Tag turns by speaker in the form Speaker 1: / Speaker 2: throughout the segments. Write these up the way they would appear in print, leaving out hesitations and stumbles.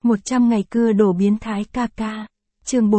Speaker 1: 100 ngày cưa đổ biến thái ca ca. Chương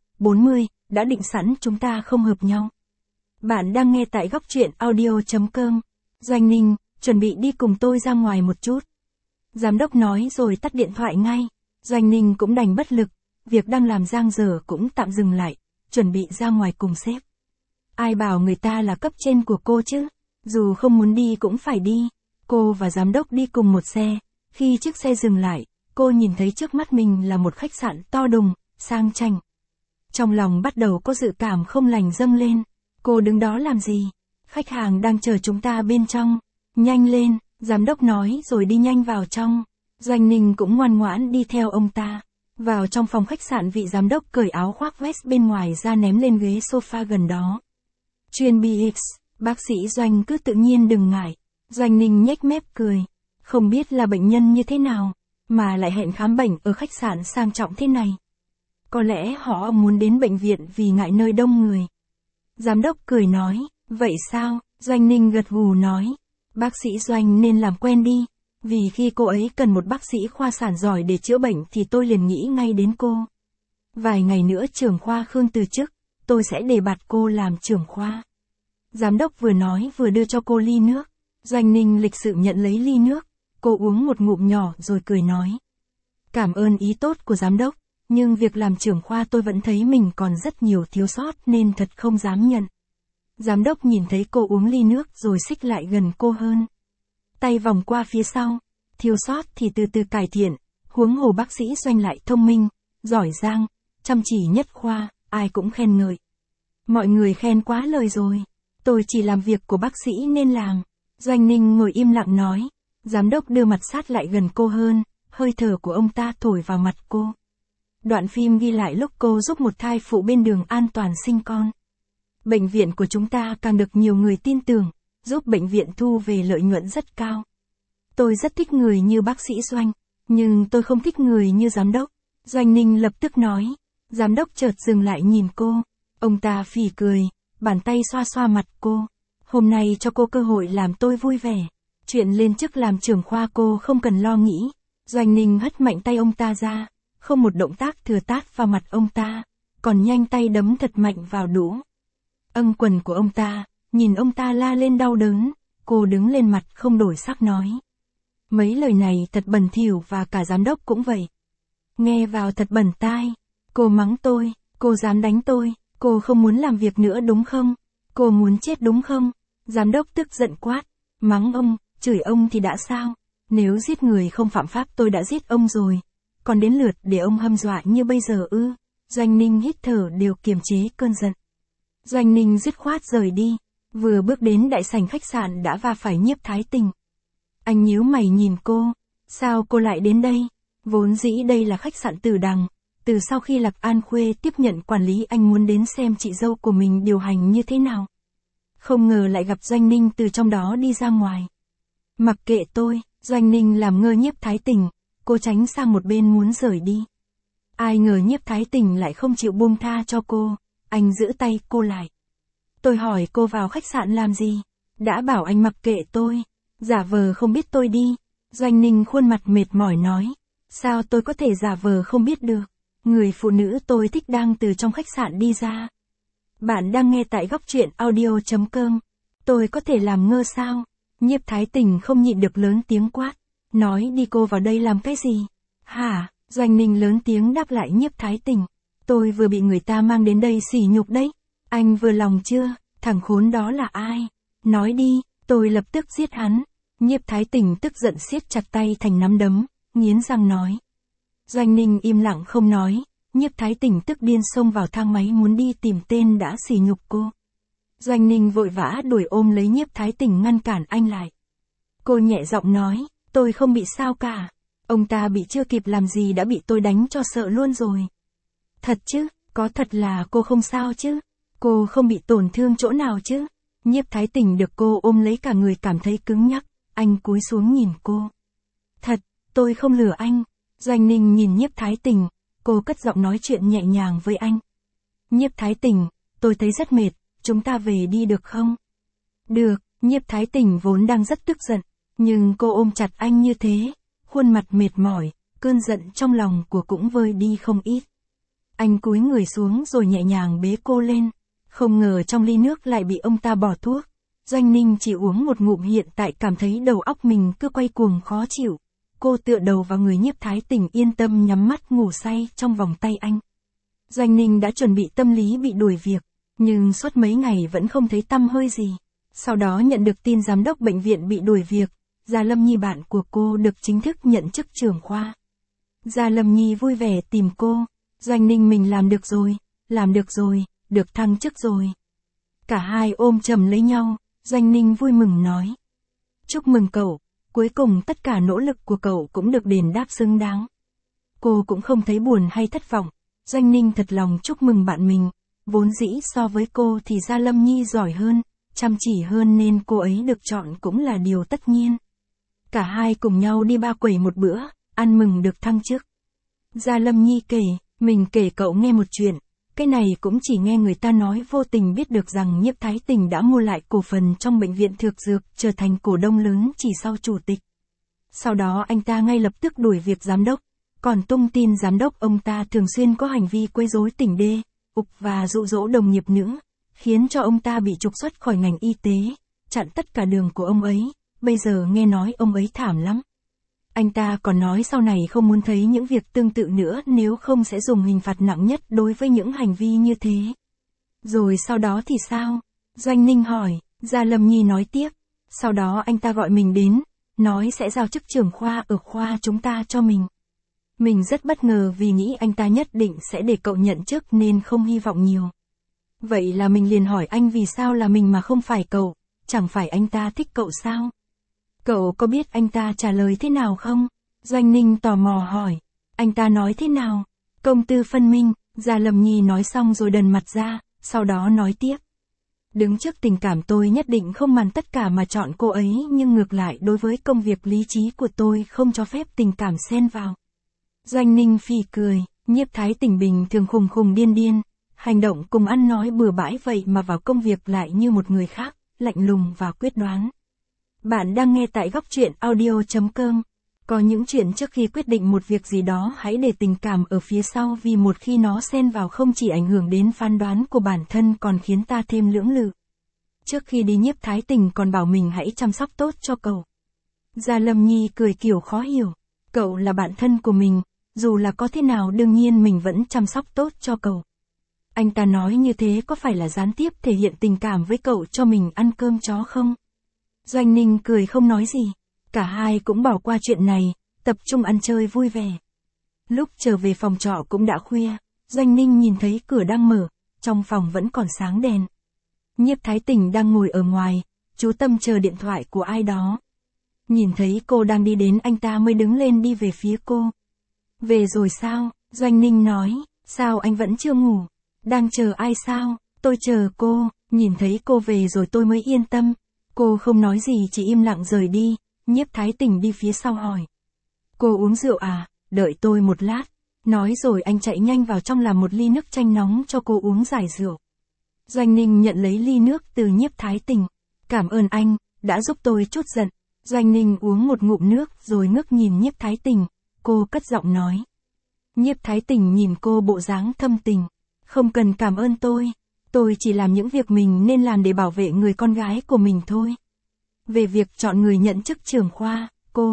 Speaker 1: 40, đã định sẵn chúng ta không hợp nhau. Bạn đang nghe tại góc truyện audio.com. Doanh Ninh, chuẩn bị đi cùng tôi ra ngoài một chút. Giám đốc nói rồi tắt điện thoại ngay. Doanh Ninh cũng đành bất lực, việc đang làm dang dở cũng tạm dừng lại, chuẩn bị ra ngoài cùng sếp. Ai bảo người ta là cấp trên của cô chứ, dù không muốn đi cũng phải đi. Cô và giám đốc đi cùng một xe, khi chiếc xe dừng lại, cô nhìn thấy trước mắt mình là một khách sạn to đùng, sang chảnh. Trong lòng bắt đầu có dự cảm không lành dâng lên. Cô đứng đó làm gì? Khách hàng đang chờ chúng ta bên trong. Nhanh lên, giám đốc nói rồi đi nhanh vào trong. Doanh Ninh cũng ngoan ngoãn đi theo ông ta. Vào trong phòng khách sạn, vị giám đốc cởi áo khoác vest bên ngoài ra ném lên ghế sofa gần đó. Chuyên BX, bác sĩ Doanh cứ tự nhiên đừng ngại. Doanh Ninh nhếch mép cười. Không biết là bệnh nhân như thế nào, mà lại hẹn khám bệnh ở khách sạn sang trọng thế này. Có lẽ họ muốn đến bệnh viện vì ngại nơi đông người. Giám đốc cười nói, vậy sao? Doanh Ninh gật gù nói, bác sĩ Doanh nên làm quen đi, vì khi cô ấy cần một bác sĩ khoa sản giỏi để chữa bệnh thì tôi liền nghĩ ngay đến cô. Vài ngày nữa trưởng khoa Khương từ chức, tôi sẽ đề bạt cô làm trưởng khoa. Giám đốc vừa nói vừa đưa cho cô ly nước. Doanh Ninh lịch sự nhận lấy ly nước, cô uống một ngụm nhỏ rồi cười nói. Cảm ơn ý tốt của giám đốc, nhưng việc làm trưởng khoa tôi vẫn thấy mình còn rất nhiều thiếu sót nên thật không dám nhận. Giám đốc nhìn thấy cô uống ly nước rồi xích lại gần cô hơn. Tay vòng qua phía sau, thiếu sót thì từ từ cải thiện, huống hồ bác sĩ Doanh lại thông minh, giỏi giang, chăm chỉ nhất khoa, ai cũng khen ngợi. Mọi người khen quá lời rồi, tôi chỉ làm việc của bác sĩ nên làm. Doanh Ninh ngồi im lặng nói, giám đốc đưa mặt sát lại gần cô hơn, hơi thở của ông ta thổi vào mặt cô. Đoạn phim ghi lại lúc cô giúp một thai phụ bên đường an toàn sinh con. Bệnh viện của chúng ta càng được nhiều người tin tưởng, giúp bệnh viện thu về lợi nhuận rất cao. Tôi rất thích người như bác sĩ Doanh, nhưng tôi không thích người như giám đốc. Doanh Ninh lập tức nói, giám đốc chợt dừng lại nhìn cô. Ông ta phì cười, bàn tay xoa xoa mặt cô. Hôm nay cho cô cơ hội làm tôi vui vẻ. Chuyện lên chức làm trưởng khoa cô không cần lo nghĩ. Doanh Ninh hất mạnh tay ông ta ra, không một động tác thừa tát vào mặt ông ta, còn nhanh tay đấm thật mạnh vào đũa. Quần của ông ta, nhìn ông ta la lên đau đớn, cô đứng lên mặt không đổi sắc nói. Mấy lời này thật bẩn thỉu và cả giám đốc cũng vậy. Nghe vào thật bẩn tai, cô mắng tôi, cô dám đánh tôi, cô không muốn làm việc nữa đúng không? Cô muốn chết đúng không? Giám đốc tức giận quát, mắng ông, chửi ông thì đã sao? Nếu giết người không phạm pháp tôi đã giết ông rồi. Còn đến lượt để ông hăm dọa như bây giờ ư? Doanh Ninh hít thở đều kiềm chế cơn giận. Doanh Ninh dứt khoát rời đi. Vừa bước đến đại sảnh khách sạn đã va phải Nhiếp Thái Tình. Anh nhíu mày nhìn cô. Sao cô lại đến đây? Vốn dĩ đây là khách sạn Tử Đằng. Từ sau khi Lạc An Khuê tiếp nhận quản lý anh muốn đến xem chị dâu của mình điều hành như thế nào. Không ngờ lại gặp Doanh Ninh từ trong đó đi ra ngoài. Mặc kệ tôi, Doanh Ninh làm ngơ Nhiếp Thái Tình. Cô tránh sang một bên muốn rời đi. Ai ngờ Nhiếp Thái Tình lại không chịu buông tha cho cô. Anh giữ tay cô lại. Tôi hỏi cô vào khách sạn làm gì? Đã bảo anh mặc kệ tôi. Giả vờ không biết tôi đi. Doanh Ninh khuôn mặt mệt mỏi nói. Sao tôi có thể giả vờ không biết được? Người phụ nữ tôi thích đang từ trong khách sạn đi ra. Bạn đang nghe tại góc truyện audio.com. Tôi có thể làm ngơ sao? Nhiếp Thái Tình không nhịn được lớn tiếng quát. Nói đi, cô vào đây làm cái gì? Hả? Doanh Ninh lớn tiếng đáp lại Nhiếp Thái Tình. Tôi vừa bị người ta mang đến đây sỉ nhục đấy. Anh vừa lòng chưa? Thằng khốn đó là ai? Nói đi, tôi lập tức giết hắn. Nhiếp Thái Tình tức giận siết chặt tay thành nắm đấm, nghiến răng nói. Doanh Ninh im lặng không nói. Nhiếp Thái Tình tức điên xông vào thang máy muốn đi tìm tên đã sỉ nhục cô. Doanh Ninh vội vã đuổi ôm lấy Nhiếp Thái Tình ngăn cản anh lại. Cô nhẹ giọng nói, tôi không bị sao cả. Ông ta bị chưa kịp làm gì đã bị tôi đánh cho sợ luôn rồi. Thật chứ, có thật là cô không sao chứ? Cô không bị tổn thương chỗ nào chứ? Nhiếp Thái Tình được cô ôm lấy cả người cảm thấy cứng nhắc, anh cúi xuống nhìn cô. Thật, tôi không lừa anh. Doanh Ninh nhìn Nhiếp Thái Tình, cô cất giọng nói chuyện nhẹ nhàng với anh. Nhiếp Thái Tình, tôi thấy rất mệt, chúng ta về đi được không? Được, Nhiếp Thái Tình vốn đang rất tức giận, nhưng cô ôm chặt anh như thế, khuôn mặt mệt mỏi, cơn giận trong lòng của cũng vơi đi không ít. Anh cúi người xuống rồi nhẹ nhàng bế cô lên, không ngờ trong ly nước lại bị ông ta bỏ thuốc. Doanh Ninh chỉ uống một ngụm hiện tại cảm thấy đầu óc mình cứ quay cuồng khó chịu. Cô tựa đầu vào người Nhiếp Thái Tình yên tâm nhắm mắt ngủ say trong vòng tay anh. Doanh Ninh đã chuẩn bị tâm lý bị đuổi việc, nhưng suốt mấy ngày vẫn không thấy tăm hơi gì. Sau đó nhận được tin giám đốc bệnh viện bị đuổi việc, Gia Lâm Nhi bạn của cô được chính thức nhận chức trưởng khoa. Gia Lâm Nhi vui vẻ tìm cô, Doanh Ninh mình làm được rồi, được thăng chức rồi. Cả hai ôm chầm lấy nhau, Doanh Ninh vui mừng nói. Chúc mừng cậu, cuối cùng tất cả nỗ lực của cậu cũng được đền đáp xứng đáng. Cô cũng không thấy buồn hay thất vọng, Doanh Ninh thật lòng chúc mừng bạn mình, vốn dĩ so với cô thì Gia Lâm Nhi giỏi hơn, chăm chỉ hơn nên cô ấy được chọn cũng là điều tất nhiên. Cả hai cùng nhau đi ba quẩy một bữa, ăn mừng được thăng chức. Gia Lâm Nhi kể, mình kể cậu nghe một chuyện, cái này cũng chỉ nghe người ta nói vô tình biết được rằng Nhiếp Thái Tình đã mua lại cổ phần trong bệnh viện Thược Dược, trở thành cổ đông lớn chỉ sau chủ tịch. Sau đó anh ta ngay lập tức đuổi việc giám đốc, còn tung tin giám đốc ông ta thường xuyên có hành vi quấy rối tỉnh đê, ục và dụ dỗ đồng nghiệp nữ, khiến cho ông ta bị trục xuất khỏi ngành y tế, chặn tất cả đường của ông ấy, bây giờ nghe nói ông ấy thảm lắm. Anh ta còn nói sau này không muốn thấy những việc tương tự nữa nếu không sẽ dùng hình phạt nặng nhất đối với những hành vi như thế. Rồi sau đó thì sao? Doanh Ninh hỏi, Gia Lâm Nhi nói tiếp. Sau đó anh ta gọi mình đến, nói sẽ giao chức trưởng khoa ở khoa chúng ta cho mình. Mình rất bất ngờ vì nghĩ anh ta nhất định sẽ để cậu nhận chức nên không hy vọng nhiều. Vậy là mình liền hỏi anh vì sao là mình mà không phải cậu, chẳng phải anh ta thích cậu sao? Cậu có biết anh ta trả lời thế nào không? Doanh Ninh tò mò hỏi. Anh ta nói thế nào? Công tư phân minh, Gia Lâm Nhi nói xong rồi đần mặt ra, sau đó nói tiếp. Đứng trước tình cảm tôi nhất định không màng tất cả mà chọn cô ấy, nhưng ngược lại đối với công việc lý trí của tôi không cho phép tình cảm xen vào. Doanh Ninh phì cười, Nhiếp Thái Tình bình thường khùng khùng điên điên, hành động cùng ăn nói bừa bãi vậy mà vào công việc lại như một người khác, lạnh lùng và quyết đoán. Bạn đang nghe tại góc truyện audio.com. Có những chuyện trước khi quyết định một việc gì đó hãy để tình cảm ở phía sau, vì một khi nó xen vào không chỉ ảnh hưởng đến phán đoán của bản thân còn khiến ta thêm lưỡng lự. Trước khi đi Nhiếp Thái Tình còn bảo mình hãy chăm sóc tốt cho cậu. Gia Lâm Nhi cười kiểu khó hiểu. Cậu là bạn thân của mình, dù là có thế nào đương nhiên mình vẫn chăm sóc tốt cho cậu. Anh ta nói như thế có phải là gián tiếp thể hiện tình cảm với cậu cho mình ăn cơm chó không? Doanh Ninh cười không nói gì. Cả hai cũng bỏ qua chuyện này, tập trung ăn chơi vui vẻ. Lúc trở về phòng trọ cũng đã khuya, Doanh Ninh nhìn thấy cửa đang mở, trong phòng vẫn còn sáng đèn. Nhiếp Thái Tình đang ngồi ở ngoài, chú tâm chờ điện thoại của ai đó. Nhìn thấy cô đang đi đến anh ta mới đứng lên đi về phía cô. Về rồi sao? Doanh Ninh nói, sao anh vẫn chưa ngủ? Đang chờ ai sao? Tôi chờ cô, nhìn thấy cô về rồi tôi mới yên tâm. Cô không nói gì chỉ im lặng rời đi, Nhiếp Thái Tình đi phía sau hỏi. Cô uống rượu à? Đợi tôi một lát. Nói rồi anh chạy nhanh vào trong làm một ly nước chanh nóng cho cô uống giải rượu. Doanh Ninh nhận lấy ly nước từ Nhiếp Thái Tình. Cảm ơn anh, đã giúp tôi trút giận. Doanh Ninh uống một ngụm nước rồi ngước nhìn Nhiếp Thái Tình, cô cất giọng nói. Nhiếp Thái Tình nhìn cô bộ dáng thâm tình. Không cần cảm ơn tôi chỉ làm những việc mình nên làm để bảo vệ người con gái của mình thôi. Về việc chọn người nhận chức trưởng khoa,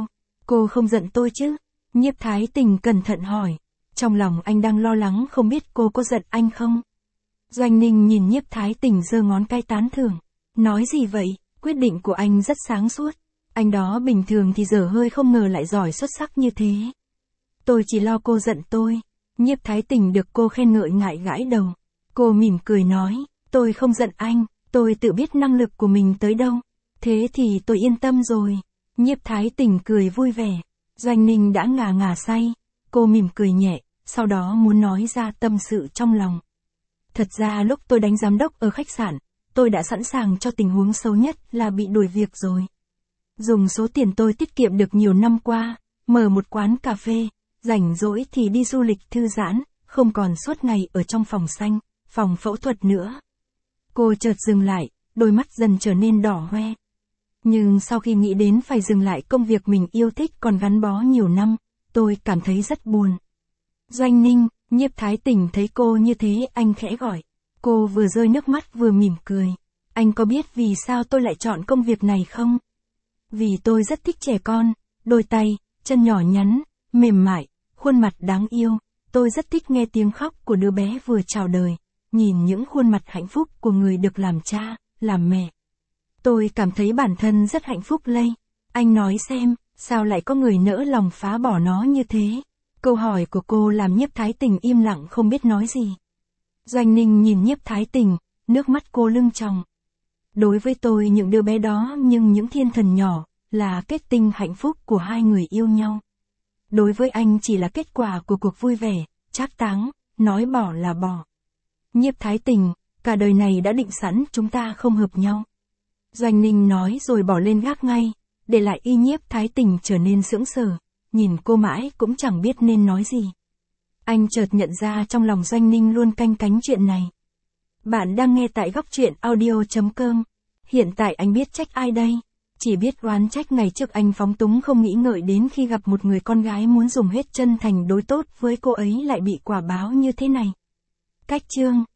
Speaker 1: cô không giận tôi chứ? Nhiếp Thái Tình cẩn thận hỏi. Trong lòng anh đang lo lắng không biết cô có giận anh không? Doanh Ninh nhìn Nhiếp Thái Tình giơ ngón cái tán thưởng. Nói gì vậy, quyết định của anh rất sáng suốt. Anh đó bình thường thì dở hơi không ngờ lại giỏi xuất sắc như thế. Tôi chỉ lo cô giận tôi. Nhiếp Thái Tình được cô khen ngợi ngại gãi đầu. Cô mỉm cười nói, tôi không giận anh, tôi tự biết năng lực của mình tới đâu. Thế thì tôi yên tâm rồi. Nhiếp Thái Tình cười vui vẻ. Doanh Ninh đã ngà say. Cô mỉm cười nhẹ, sau đó muốn nói ra tâm sự trong lòng. Thật ra lúc tôi đánh giám đốc ở khách sạn, tôi đã sẵn sàng cho tình huống xấu nhất là bị đuổi việc rồi. Dùng số tiền tôi tiết kiệm được nhiều năm qua, mở một quán cà phê, rảnh rỗi thì đi du lịch thư giãn, không còn suốt ngày ở trong phòng xanh, phòng phẫu thuật nữa. Cô chợt dừng lại, đôi mắt dần trở nên đỏ hoe. Nhưng sau khi nghĩ đến phải dừng lại công việc mình yêu thích còn gắn bó nhiều năm, tôi cảm thấy rất buồn. Doanh Ninh, Nhiếp Thái Tình thấy cô như thế anh khẽ gọi. Cô vừa rơi nước mắt vừa mỉm cười. Anh có biết vì sao tôi lại chọn công việc này không? Vì tôi rất thích trẻ con, đôi tay, chân nhỏ nhắn, mềm mại, khuôn mặt đáng yêu. Tôi rất thích nghe tiếng khóc của đứa bé vừa chào đời, nhìn những khuôn mặt hạnh phúc của người được làm cha, làm mẹ. Tôi cảm thấy bản thân rất hạnh phúc lây. Anh nói xem, sao lại có người nỡ lòng phá bỏ nó như thế? Câu hỏi của cô làm Nhiếp Thái Tình im lặng không biết nói gì. Doanh Ninh nhìn Nhiếp Thái Tình, nước mắt cô lưng tròng. Đối với tôi những đứa bé đó nhưng những thiên thần nhỏ, là kết tinh hạnh phúc của hai người yêu nhau. Đối với anh chỉ là kết quả của cuộc vui vẻ, trác táng, nói bỏ là bỏ. Nhiếp Thái Tình, cả đời này đã định sẵn chúng ta không hợp nhau. Doanh Ninh nói rồi bỏ lên gác ngay, để lại y Nhiếp Thái Tình trở nên sững sờ, nhìn cô mãi cũng chẳng biết nên nói gì. Anh chợt nhận ra trong lòng Doanh Ninh luôn canh cánh chuyện này. Bạn đang nghe tại góc truyện audio.com. Hiện tại anh biết trách ai đây? Chỉ biết oán trách ngày trước anh phóng túng không nghĩ ngợi đến khi gặp một người con gái muốn dùng hết chân thành đối tốt với cô ấy lại bị quả báo như thế này. Cách chương